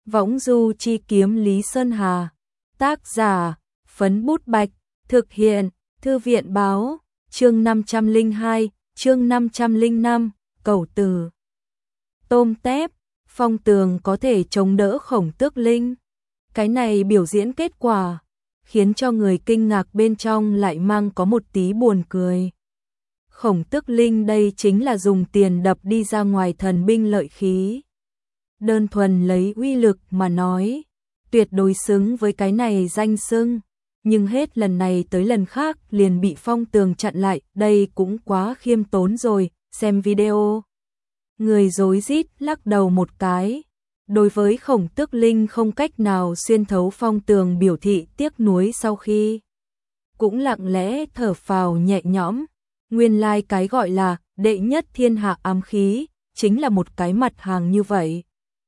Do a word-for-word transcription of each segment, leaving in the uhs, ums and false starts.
Võng du chi kiếm Lý Sơn Hà. Tác giả, Phấn Bút Bạch. Thực hiện, Thư viện Báo. Chương năm trăm lẻ hai, chương năm trăm lẻ năm, Cẩu Tử. Tôm tép, Phong Tường có thể chống đỡ Khổng Tước Linh. Cái này biểu diễn kết quả, khiến cho người kinh ngạc bên trong lại mang có một tí buồn cười. Khổng Tước Linh đây chính là dùng tiền đập đi ra ngoài thần binh lợi khí. Đơn thuần lấy uy lực mà nói, tuyệt đối xứng với cái này danh xưng. Nhưng hết lần này tới lần khác liền bị Phong Tường chặn lại, đây cũng quá khiêm tốn rồi, xem video. Người rối rít lắc đầu một cái. Đối với Khổng Tước Linh không cách nào xuyên thấu Phong Tường biểu thị tiếc nuối sau khi. Cũng lặng lẽ thở phào nhẹ nhõm. Nguyên lai like cái gọi là đệ nhất thiên hạ ám khí, chính là một cái mặt hàng như vậy.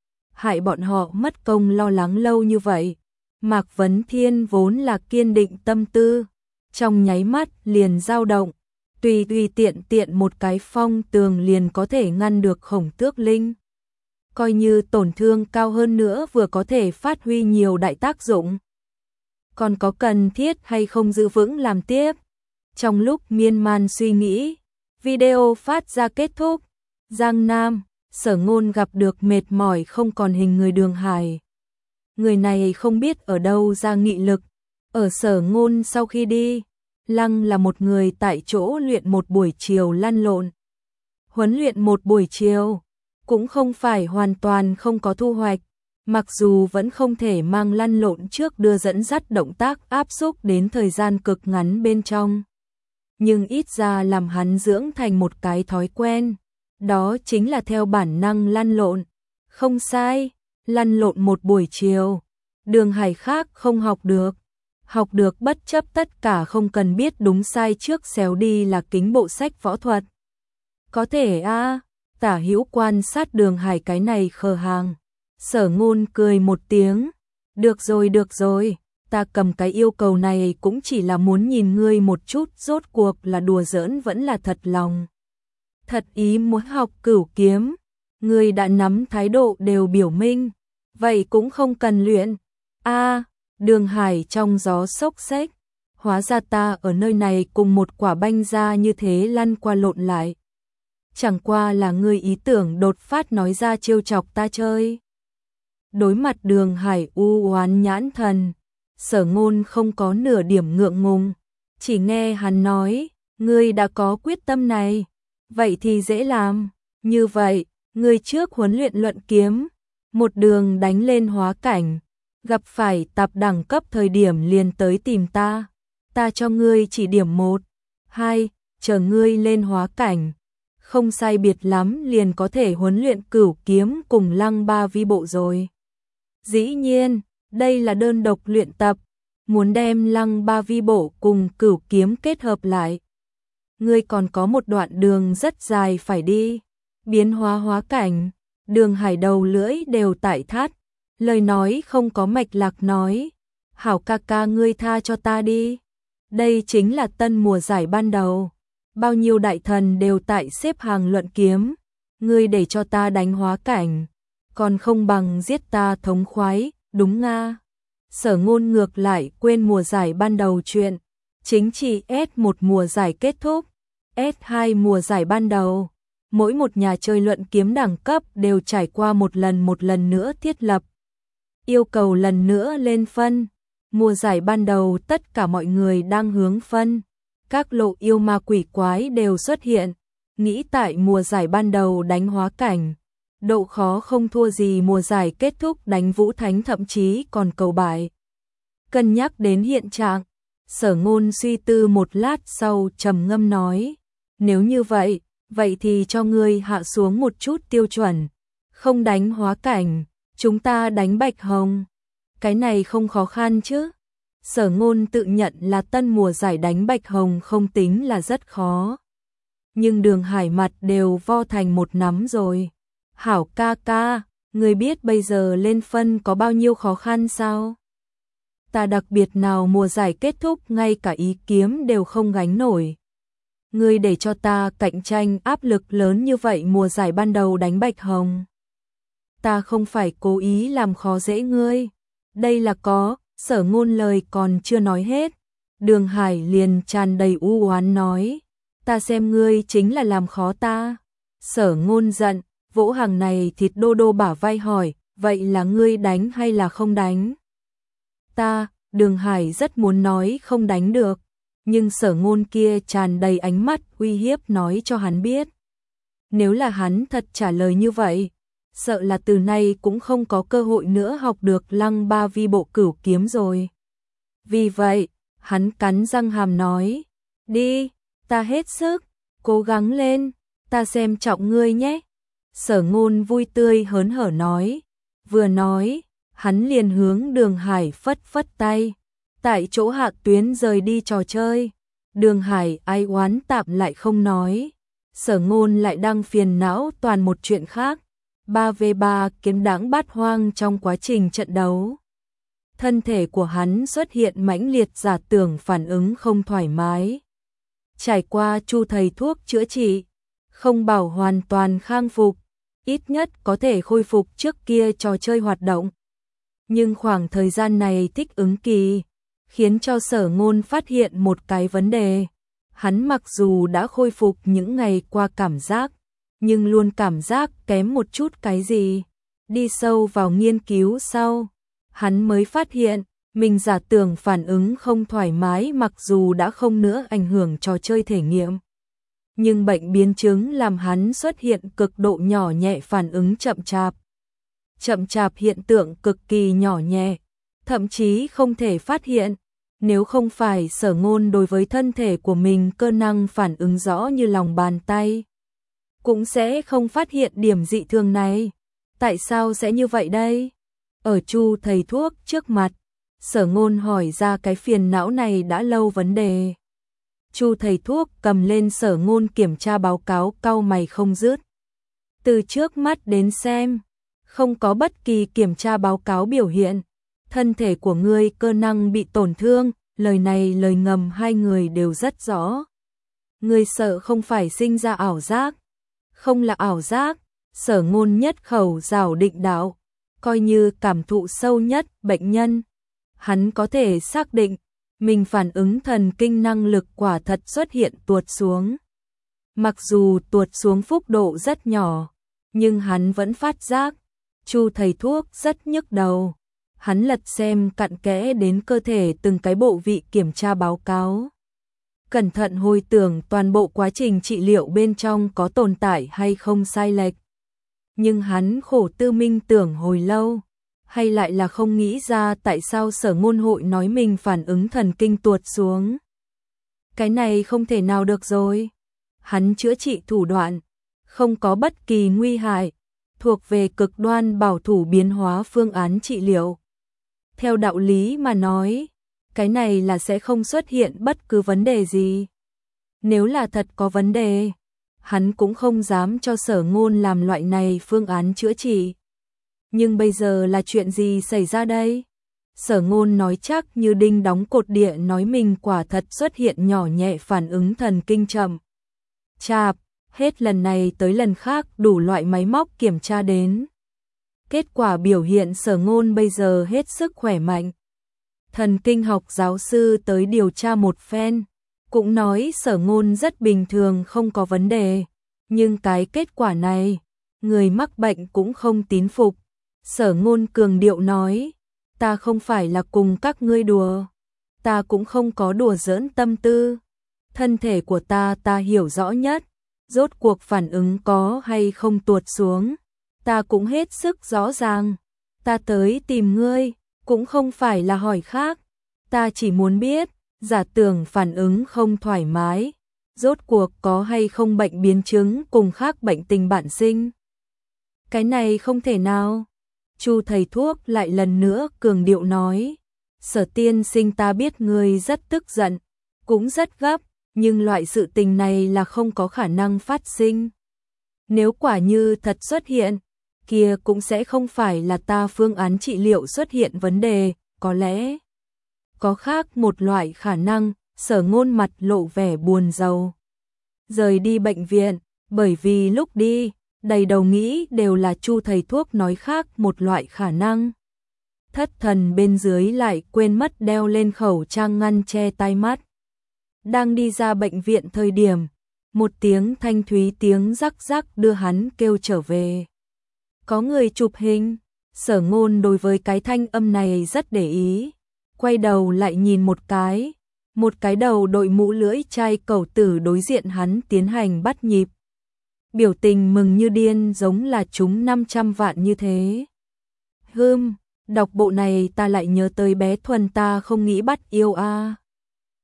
Hại bọn họ mất công lo lắng lâu như vậy. Mạc Vấn Thiên vốn là kiên định tâm tư, trong nháy mắt liền dao động, tùy tùy tiện tiện một cái Phong Tường liền có thể ngăn được Khổng Tước Linh. Coi như tổn thương cao hơn nữa vừa có thể phát huy nhiều đại tác dụng. Còn có cần thiết hay không giữ vững làm tiếp? Trong lúc miên man suy nghĩ, video phát ra kết thúc. Giang Nam, Sở Ngôn gặp được mệt mỏi không còn hình người Đường Hải. Người này không biết ở đâu ra nghị lực. Ở Sở Ngôn sau khi đi, Lăng là một người tại chỗ luyện một buổi chiều lăn lộn. Huấn luyện một buổi chiều, cũng không phải hoàn toàn không có thu hoạch. Mặc dù vẫn không thể mang lăn lộn trước đưa dẫn dắt động tác áp xúc đến thời gian cực ngắn bên trong. Nhưng ít ra làm hắn dưỡng thành một cái thói quen. Đó chính là theo bản năng lăn lộn. Không sai, lăn lộn một buổi chiều. Đường Hải khác không học được. Học được bất chấp tất cả không cần biết đúng sai trước xéo đi là kính bộ sách võ thuật. Có thể a à, Tả Hữu quan sát Đường Hải cái này khờ hàng. Sở Ngôn cười một tiếng. Được rồi được rồi, ta cầm cái yêu cầu này cũng chỉ là muốn nhìn ngươi một chút, rốt cuộc là đùa giỡn vẫn là thật lòng. Thật ý muốn học Cửu kiếm, ngươi đã nắm thái độ đều biểu minh, vậy cũng không cần luyện. A, à, Đường Hải trong gió xốc xếch, hóa ra ta ở nơi này cùng một quả banh ra như thế lăn qua lộn lại. Chẳng qua là ngươi ý tưởng đột phát nói ra trêu chọc ta chơi. Đối mặt Đường Hải u oán nhãn thần, Sở Ngôn không có nửa điểm ngượng ngùng, chỉ nghe hắn nói, ngươi đã có quyết tâm này, vậy thì dễ làm, như vậy, ngươi trước huấn luyện luận kiếm, một đường đánh lên hóa cảnh, gặp phải tạp đẳng cấp thời điểm liền tới tìm ta, ta cho ngươi chỉ điểm một, hai, chờ ngươi lên hóa cảnh, không sai biệt lắm liền có thể huấn luyện Cửu kiếm cùng Lăng Ba vi bộ rồi. Dĩ nhiên, đây là đơn độc luyện tập, muốn đem Lăng Ba vi bộ cùng Cửu kiếm kết hợp lại. Ngươi còn có một đoạn đường rất dài phải đi, biến hóa hóa cảnh, Đường Hải đầu lưỡi đều tại thắt, lời nói không có mạch lạc nói, hảo ca ca ngươi tha cho ta đi. Đây chính là tân mùa giải ban đầu, bao nhiêu đại thần đều tại xếp hàng luận kiếm, ngươi để cho ta đánh hóa cảnh, còn không bằng giết ta thống khoái, đúng nga. Sở Ngôn ngược lại quên mùa giải ban đầu chuyện, chính trị S một mùa giải kết thúc, S hai mùa giải ban đầu, mỗi một nhà chơi luận kiếm đẳng cấp đều trải qua một lần một lần nữa thiết lập. Yêu cầu lần nữa lên phân, mùa giải ban đầu tất cả mọi người đang hướng phân, các lộ yêu ma quỷ quái đều xuất hiện, nghĩ tại mùa giải ban đầu đánh hóa cảnh. Độ khó không thua gì mùa giải kết thúc đánh Vũ Thánh, thậm chí còn cầu bại. Cân nhắc đến hiện trạng, Sở Ngôn suy tư một lát sau trầm ngâm nói, nếu như vậy, vậy thì cho ngươi hạ xuống một chút tiêu chuẩn, không đánh hóa cảnh, chúng ta đánh Bạch Hồng. Cái này không khó khăn chứ? Sở Ngôn tự nhận là tân mùa giải đánh Bạch Hồng không tính là rất khó. Nhưng Đường Hải mặt đều vo thành một nắm rồi. Hảo ca ca, ngươi biết bây giờ lên phân có bao nhiêu khó khăn sao? Ta đặc biệt nào mùa giải kết thúc ngay cả ý kiếm đều không gánh nổi. Ngươi để cho ta cạnh tranh áp lực lớn như vậy mùa giải ban đầu đánh Bạch Hồng. ta không phải cố ý làm khó dễ ngươi. Đây là có, Sở Ngôn lời còn chưa nói hết. Đường Hải liền tràn đầy u oán nói, ta xem ngươi chính là làm khó ta. Sở Ngôn giận, vỗ hàng này thịt đô đô bả vai hỏi, vậy là ngươi đánh hay là không đánh? Ta, Đường Hải rất muốn nói không đánh được, nhưng Sở Ngôn kia tràn đầy ánh mắt uy hiếp nói cho hắn biết. Nếu là hắn thật trả lời như vậy, sợ là từ nay cũng không có cơ hội nữa học được Lăng Ba Vi Bộ Cửu Kiếm rồi. Vì vậy, hắn cắn răng hàm nói, đi, ta hết sức, cố gắng lên, ta xem trọng ngươi nhé. Sở Ngôn vui tươi hớn hở nói, vừa nói, hắn liền hướng Đường Hải phất phất tay, tại chỗ hạ tuyến rời đi trò chơi. Đường Hải ai oán tạm lại không nói, Sở Ngôn lại đang phiền não toàn một chuyện khác, ba vs ba kiếm đãng bát hoang trong quá trình trận đấu. Thân thể của hắn xuất hiện mãnh liệt giả tưởng phản ứng không thoải mái. Trải qua Chu thầy thuốc chữa trị, không bảo hoàn toàn khang phục, ít nhất có thể khôi phục trước kia trò chơi hoạt động. Nhưng khoảng thời gian này thích ứng kỳ, khiến cho Sở Ngôn phát hiện một cái vấn đề. Hắn mặc dù đã khôi phục những ngày qua cảm giác, nhưng luôn cảm giác kém một chút cái gì. Đi sâu vào nghiên cứu sau, hắn mới phát hiện, mình giả tưởng phản ứng không thoải mái mặc dù đã không nữa ảnh hưởng trò chơi thể nghiệm. Nhưng bệnh biến chứng làm hắn xuất hiện cực độ nhỏ nhẹ phản ứng chậm chạp. Chậm chạp hiện tượng cực kỳ nhỏ nhẹ, thậm chí không thể phát hiện. Nếu không phải Sở Ngôn đối với thân thể của mình cơ năng phản ứng rõ như lòng bàn tay, cũng sẽ không phát hiện điểm dị thường này. Tại sao sẽ như vậy đây? Ở Chu thầy thuốc trước mặt, Sở Ngôn hỏi ra cái phiền não này đã lâu vấn đề. Chu thầy thuốc cầm lên Sở Ngôn kiểm tra báo cáo cau mày không dứt. Từ trước mắt đến xem, không có bất kỳ kiểm tra báo cáo biểu hiện thân thể của ngươi cơ năng bị tổn thương, lời này lời ngầm hai người đều rất rõ. Ngươi sợ không phải sinh ra ảo giác? Không là ảo giác, Sở Ngôn nhất khẩu giảo định đạo, coi như cảm thụ sâu nhất bệnh nhân. Hắn có thể xác định, mình phản ứng thần kinh năng lực quả thật xuất hiện tuột xuống. Mặc dù tuột xuống phúc độ rất nhỏ, nhưng hắn vẫn phát giác. Chu thầy thuốc rất nhức đầu. Hắn lật xem cặn kẽ đến cơ thể từng cái bộ vị kiểm tra báo cáo. Cẩn thận hồi tưởng toàn bộ quá trình trị liệu bên trong có tồn tại hay không sai lệch. Nhưng hắn khổ tư minh tưởng hồi lâu, hay lại là không nghĩ ra tại sao Sở Ngôn hội nói mình phản ứng thần kinh tuột xuống. Cái này không thể nào được rồi. Hắn chữa trị thủ đoạn, không có bất kỳ nguy hại, thuộc về cực đoan bảo thủ biến hóa phương án trị liệu. Theo đạo lý mà nói, cái này là sẽ không xuất hiện bất cứ vấn đề gì. Nếu là thật có vấn đề, hắn cũng không dám cho Sở Ngôn làm loại này phương án chữa trị. Nhưng bây giờ là chuyện gì xảy ra đây? Sở Ngôn nói chắc như đinh đóng cột địa nói mình quả thật xuất hiện nhỏ nhẹ phản ứng thần kinh chậm chạp, hết lần này tới lần khác đủ loại máy móc kiểm tra đến. Kết quả biểu hiện Sở Ngôn bây giờ hết sức khỏe mạnh. Thần kinh học giáo sư tới điều tra một phen, cũng nói Sở Ngôn rất bình thường không có vấn đề. Nhưng cái kết quả này, người mắc bệnh cũng không tín phục. Sở Ngôn cường điệu nói, ta không phải là cùng các ngươi đùa. Ta cũng không có đùa giỡn tâm tư. Thân thể của ta ta hiểu rõ nhất. Rốt cuộc phản ứng có hay không tuột xuống, ta cũng hết sức rõ ràng. Ta tới tìm ngươi, cũng không phải là hỏi khác. Ta chỉ muốn biết, giả tưởng phản ứng không thoải mái, rốt cuộc có hay không bệnh biến chứng cùng khác bệnh tình bản sinh. Cái này không thể nào. Chu thầy thuốc lại lần nữa cường điệu nói, Sở tiên sinh ta biết ngươi rất tức giận, cũng rất gấp, nhưng loại sự tình này là không có khả năng phát sinh. Nếu quả như thật xuất hiện, kia cũng sẽ không phải là ta phương án trị liệu xuất hiện vấn đề, có lẽ có khác một loại khả năng. Sở Ngôn mặt lộ vẻ buồn rầu. Rời đi bệnh viện, bởi vì lúc đi, đầy đầu nghĩ đều là Chu thầy thuốc nói khác một loại khả năng. Thất thần bên dưới lại quên mất đeo lên khẩu trang ngăn che tai mắt. Đang đi ra bệnh viện thời điểm, một tiếng thanh thúy tiếng rắc rắc đưa hắn kêu trở về. Có người chụp hình, Sở Ngôn đối với cái thanh âm này rất để ý, quay đầu lại nhìn một cái, một cái đầu đội mũ lưỡi chai cẩu tử đối diện hắn tiến hành bắt nhịp. Biểu tình mừng như điên giống là trúng năm trăm vạn như thế. Hừm, đọc bộ này ta lại nhớ tới bé Thuần ta không nghĩ bắt yêu a.